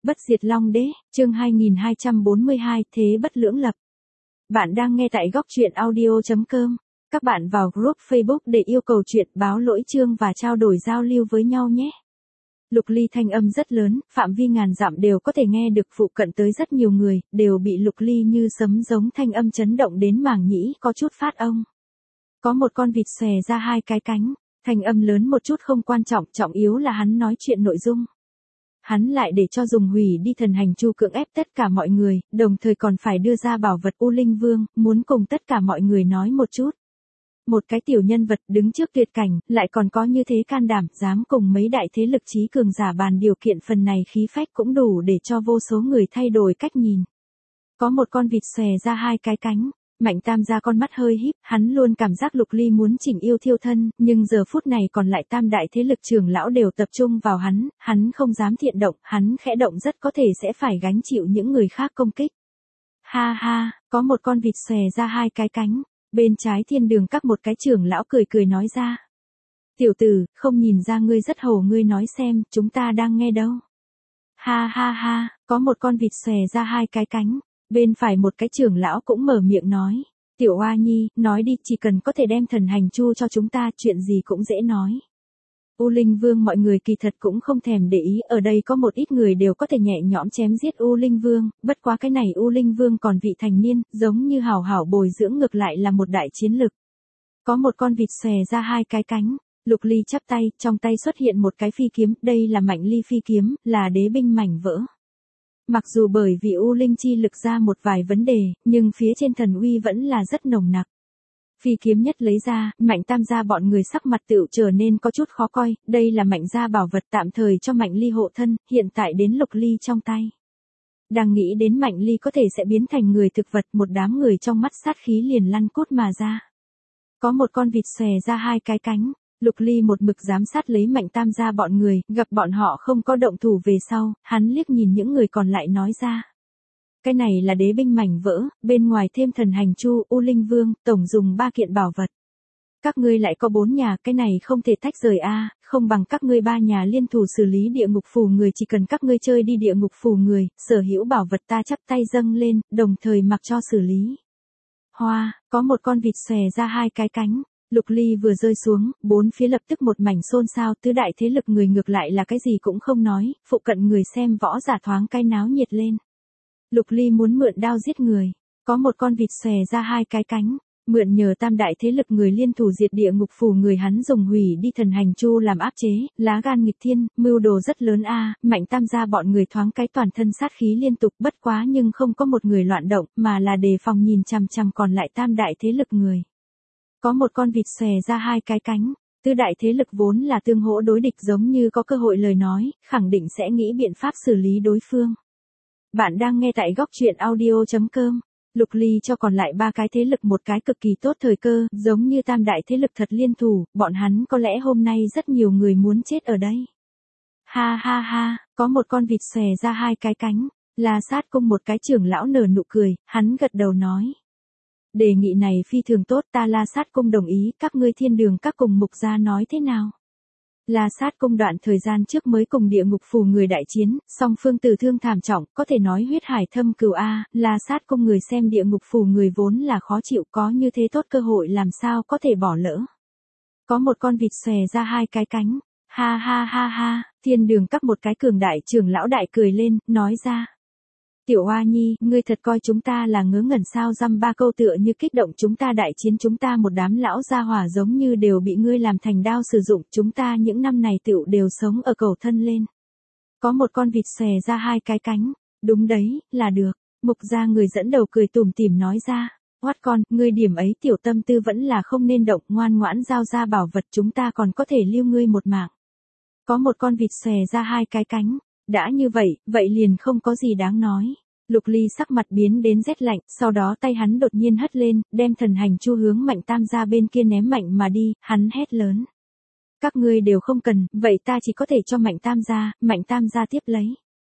Bất diệt Long Đế, chương 2242, Thế bất lưỡng lập. Bạn đang nghe tại góc truyện audio.com. Các bạn vào group Facebook để yêu cầu chuyện, báo lỗi chương và trao đổi giao lưu với nhau nhé. Lục Ly thanh âm rất lớn, phạm vi ngàn dặm đều có thể nghe được, phụ cận tới rất nhiều người, đều bị Lục Ly như sấm giống thanh âm chấn động đến màng nhĩ có chút phát ông. Có một con vịt xòe ra hai cái cánh, thanh âm lớn một chút không quan trọng, trọng yếu là hắn nói chuyện nội dung. Hắn lại để cho dùng hủy đi thần hành chu cưỡng ép tất cả mọi người, đồng thời còn phải đưa ra bảo vật U Linh Vương, muốn cùng tất cả mọi người nói một chút. Một cái tiểu nhân vật đứng trước tuyệt cảnh, lại còn có như thế can đảm, dám cùng mấy đại thế lực trí cường giả bàn điều kiện, phần này khí phách cũng đủ để cho vô số người thay đổi cách nhìn. Có một con vịt xòe ra hai cái cánh. Mạnh Tam gia con mắt hơi híp, hắn luôn cảm giác Lục Ly muốn chỉnh yêu thiêu thân, nhưng giờ phút này còn lại tam đại thế lực trưởng lão đều tập trung vào hắn không dám thiện động, hắn khẽ động rất có thể sẽ phải gánh chịu những người khác công kích. Ha ha, có một con vịt xòe ra hai cái cánh, bên trái Thiên Đường Các một cái trưởng lão cười cười nói ra. Tiểu tử, không nhìn ra ngươi rất hồ, ngươi nói xem, chúng ta đang nghe đâu. Ha ha ha, có một con vịt xòe ra hai cái cánh. Bên phải một cái trưởng lão cũng mở miệng nói, Tiểu Oa Nhi, nói đi, chỉ cần có thể đem thần hành chu cho chúng ta, chuyện gì cũng dễ nói. U Linh Vương mọi người kỳ thật cũng không thèm để ý, ở đây có một ít người đều có thể nhẹ nhõm chém giết U Linh Vương, bất quá cái này U Linh Vương còn vị thành niên, giống như hảo hảo bồi dưỡng ngược lại là một đại chiến lực. Có một con vịt xòe ra hai cái cánh, Lục Ly chắp tay, trong tay xuất hiện một cái phi kiếm, đây là Mạnh Ly phi kiếm, là đế binh mảnh vỡ. Mặc dù bởi vì U Linh chi lực ra một vài vấn đề, nhưng phía trên thần uy vẫn là rất nồng nặc. Phi kiếm nhất lấy ra, Mạnh Tam gia bọn người sắc mặt tựu trở nên có chút khó coi, đây là Mạnh gia bảo vật tạm thời cho Mạnh Ly hộ thân, hiện tại đến Lục Ly trong tay. Đang nghĩ đến Mạnh Ly có thể sẽ biến thành người thực vật, một đám người trong mắt sát khí liền lăn cút mà ra. Có một con vịt xòe ra hai cái cánh. Lục Ly một mực giám sát lấy Mạnh Tam gia bọn người, gặp bọn họ không có động thủ về sau, hắn liếc nhìn những người còn lại nói ra. Cái này là đế binh mảnh vỡ, bên ngoài thêm thần hành chu, U Linh Vương, tổng dùng 3 kiện bảo vật. Các ngươi lại có 4 nhà, cái này không thể tách rời a, không bằng các ngươi 3 nhà liên thủ xử lý địa ngục phù người, chỉ cần các ngươi chơi đi địa ngục phù người, sở hữu bảo vật ta chắp tay dâng lên, đồng thời mặc cho xử lý. Hoa, có một con vịt xòe ra hai cái cánh. Lục Ly vừa rơi xuống, bốn phía lập tức một mảnh xôn xao, tứ đại thế lực người ngược lại là cái gì cũng không nói, phụ cận người xem võ giả thoáng cái náo nhiệt lên. Lục Ly muốn mượn đao giết người, có một con vịt xòe ra hai cái cánh, mượn nhờ tam đại thế lực người liên thủ diệt địa ngục phù người, hắn dùng hủy đi thần hành chu làm áp chế, lá gan nghịch thiên, mưu đồ rất lớn a. Mạnh Tam gia bọn người thoáng cái toàn thân sát khí liên tục, bất quá nhưng không có một người loạn động, mà là đề phòng nhìn chằm chằm còn lại tam đại thế lực người. Có một con vịt xòe ra hai cái cánh, tứ đại thế lực vốn là tương hỗ đối địch, giống như có cơ hội lời nói, khẳng định sẽ nghĩ biện pháp xử lý đối phương. Bạn đang nghe tại góc truyện audio.com. Lục Ly cho còn lại 3 cái thế lực một cái cực kỳ tốt thời cơ, giống như tam đại thế lực thật liên thủ, bọn hắn có lẽ hôm nay rất nhiều người muốn chết ở đây. Ha ha ha, có một con vịt xòe ra hai cái cánh, La Sát Cung một cái trưởng lão nở nụ cười, hắn gật đầu nói. Đề nghị này phi thường tốt, ta La Sát Cung đồng ý, các ngươi Thiên Đường Các cùng Mục gia nói thế nào? La Sát Cung đoạn thời gian trước mới cùng địa ngục phù người đại chiến, song phương tử thương thảm trọng, có thể nói huyết hải thâm cừu a. La Sát Cung người xem địa ngục phù người vốn là khó chịu, có như thế tốt cơ hội làm sao có thể bỏ lỡ. Có một con vịt xòe ra hai cái cánh, ha ha ha ha, Thiên Đường Các một cái cường đại trưởng lão đại cười lên, nói ra. Tiểu Oa Nhi, ngươi thật coi chúng ta là ngớ ngẩn sao, dăm ba câu tựa như kích động chúng ta đại chiến, chúng ta một đám lão gia hỏa giống như đều bị ngươi làm thành đao sử dụng, chúng ta những năm này tựu đều sống ở cầu thân lên. Có một con vịt xòe ra hai cái cánh, đúng đấy, là được, Mục gia người dẫn đầu cười tủm tỉm nói ra, hoắt con, ngươi điểm ấy tiểu tâm tư vẫn là không nên động, ngoan ngoãn giao ra bảo vật, chúng ta còn có thể lưu ngươi một mạng. Có một con vịt xòe ra hai cái cánh. Đã như vậy, vậy liền không có gì đáng nói. Lục Ly sắc mặt biến đến rét lạnh, sau đó tay hắn đột nhiên hất lên, đem thần hành chu hướng Mạnh Tam gia bên kia ném mạnh mà đi, hắn hét lớn. Các ngươi đều không cần, vậy ta chỉ có thể cho Mạnh Tam gia tiếp lấy.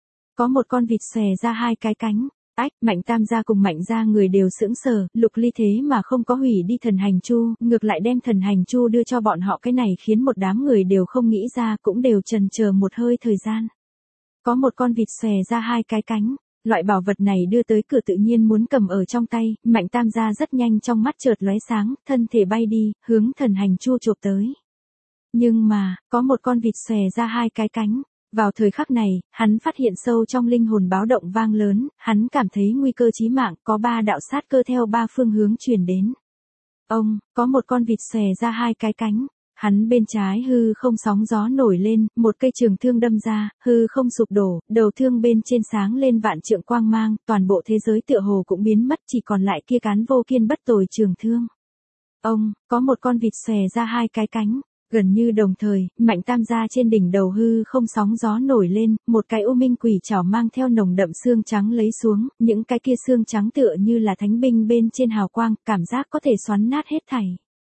Có một con vịt xòe ra hai cái cánh, ách, Mạnh Tam gia cùng Mạnh gia người đều sững sờ, Lục Ly thế mà không có hủy đi thần hành chu, ngược lại đem thần hành chu đưa cho bọn họ, cái này khiến một đám người đều không nghĩ ra, cũng đều chần chờ một hơi thời gian. có một con vịt xòe ra hai cái cánh. Loại bảo vật này đưa tới cửa tự nhiên muốn cầm ở trong tay, Mạnh Tam gia rất nhanh trong mắt chợt lóe sáng, thân thể bay đi, hướng thần hành chu chộp tới. Nhưng mà, có một con vịt xòe ra hai cái cánh. Vào thời khắc này, hắn phát hiện sâu trong linh hồn báo động vang lớn, hắn cảm thấy nguy cơ chí mạng, có ba đạo sát cơ theo ba phương hướng truyền đến. Ông, có một con vịt xòe ra hai cái cánh. Hắn bên trái hư không sóng gió nổi lên, một cây trường thương đâm ra, hư không sụp đổ, đầu thương bên trên sáng lên vạn trượng quang mang, toàn bộ thế giới tựa hồ cũng biến mất, chỉ còn lại kia cán vô kiên bất tồi trường thương. Ông, có một con vịt xòe ra hai cái cánh. Gần như đồng thời, Mạnh Tam gia trên đỉnh đầu hư không sóng gió nổi lên, một cái u minh quỷ trảo mang theo nồng đậm xương trắng lấy xuống, những cái kia xương trắng tựa như là thánh binh bên trên hào quang, cảm giác có thể xoắn nát hết thảy.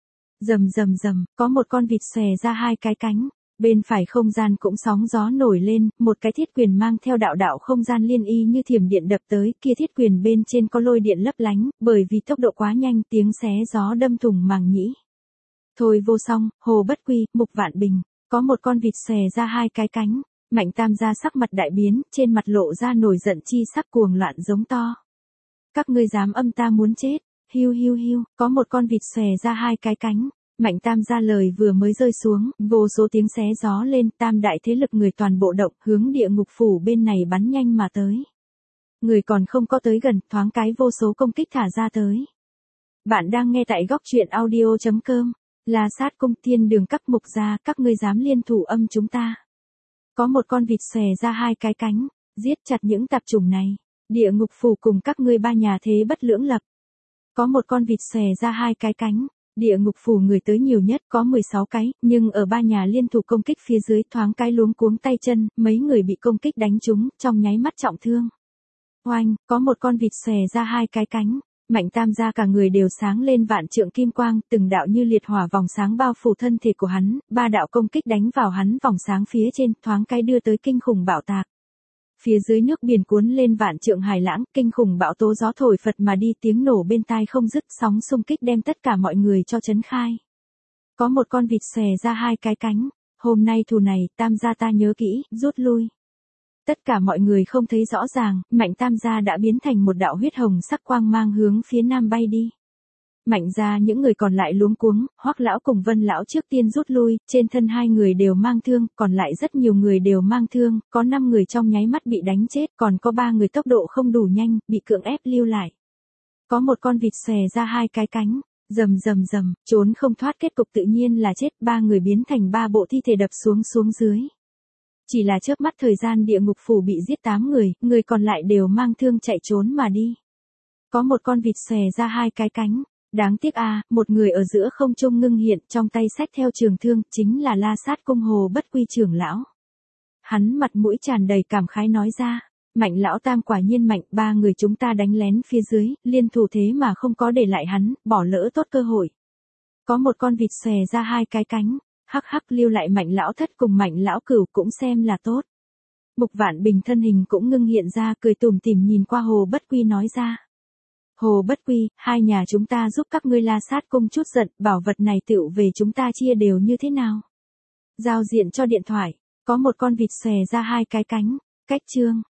Rầm rầm rầm, có một con vịt xòe ra hai cái cánh, bên phải không gian cũng sóng gió nổi lên, một cái thiết quyền mang theo đạo đạo không gian liên y như thiểm điện đập tới, kia thiết quyền bên trên có lôi điện lấp lánh, bởi vì tốc độ quá nhanh tiếng xé gió đâm thủng màng nhĩ. Thôi vô song, Hồ Bất Quy, Mục Vạn Bình, có một con vịt xòe ra hai cái cánh, Mạnh Tam gia sắc mặt đại biến, trên mặt lộ ra nổi giận chi sắc cuồng loạn giống to. Các ngươi dám âm ta muốn chết, hiu hiu hiu, có một con vịt xòe ra hai cái cánh, Mạnh Tam gia lời vừa mới rơi xuống, vô số tiếng xé gió lên, tam đại thế lực người toàn bộ động, hướng địa ngục phủ bên này bắn nhanh mà tới. Người còn không có tới gần, thoáng cái vô số công kích thả ra tới. Bạn đang nghe tại góc truyện audio.com. La Sát Cung Thiên Đường các mục gia, các ngươi dám liên thủ âm chúng ta. Có một con vịt xòe ra hai cái cánh, giết chặt những tạp chủng này. Địa ngục phủ cùng các ngươi ba nhà thế bất lưỡng lập. Có một con vịt xòe ra hai cái cánh, địa ngục phủ người tới nhiều nhất có 16 cái, nhưng ở ba nhà liên thủ công kích phía dưới thoáng cái luống cuống tay chân, mấy người bị công kích đánh trúng, trong nháy mắt trọng thương. Oanh, có một con vịt xòe ra hai cái cánh. Mạnh Tam gia cả người đều sáng lên vạn trượng kim quang, từng đạo như liệt hỏa vòng sáng bao phủ thân thể của hắn, ba đạo công kích đánh vào hắn vòng sáng phía trên, thoáng cái đưa tới kinh khủng bạo tạc. Phía dưới nước biển cuốn lên vạn trượng hải lãng, kinh khủng bão tố gió thổi phật mà đi, tiếng nổ bên tai không dứt, sóng xung kích đem tất cả mọi người cho chấn khai. Có một con vịt xòe ra hai cái cánh, hôm nay thù này, Tam gia ta nhớ kỹ, rút lui. Tất cả mọi người không thấy rõ ràng, Mạnh Tam gia đã biến thành một đạo huyết hồng sắc quang mang hướng phía nam bay đi. Mạnh gia những người còn lại luống cuống, Hoắc lão cùng Vân lão trước tiên rút lui, trên thân hai người đều mang thương, còn lại rất nhiều người đều mang thương, có 5 người trong nháy mắt bị đánh chết, còn có 3 người tốc độ không đủ nhanh, bị cưỡng ép lưu lại. Có một con vịt xòe ra hai cái cánh, rầm rầm rầm, trốn không thoát, kết cục tự nhiên là chết, 3 người biến thành 3 bộ thi thể đập xuống dưới. Chỉ là chớp mắt thời gian địa ngục phủ bị giết 8 người, người còn lại đều mang thương chạy trốn mà đi. Có một con vịt xòe ra hai cái cánh, đáng tiếc một người ở giữa không trung ngưng hiện, trong tay xách theo trường thương, chính là La Sát Cung Hồ Bất Quy trưởng lão. Hắn mặt mũi tràn đầy cảm khái nói ra, Mạnh lão tam quả nhiên mạnh, 3 người chúng ta đánh lén phía dưới, liên thủ thế mà không có để lại hắn, bỏ lỡ tốt cơ hội. Có một con vịt xòe ra hai cái cánh, hắc hắc, lưu lại Mạnh lão thất cùng Mạnh lão cửu cũng xem là tốt. Mục Vạn Bình thân hình cũng ngưng hiện ra, cười tủm tỉm nhìn qua Hồ Bất Quy nói ra. Hồ Bất Quy, hai nhà chúng ta giúp các ngươi La Sát Cung chút giận, bảo vật này tựu về chúng ta chia đều như thế nào? Giao diện cho điện thoại, có một con vịt xòe ra hai cái cánh, cách chương.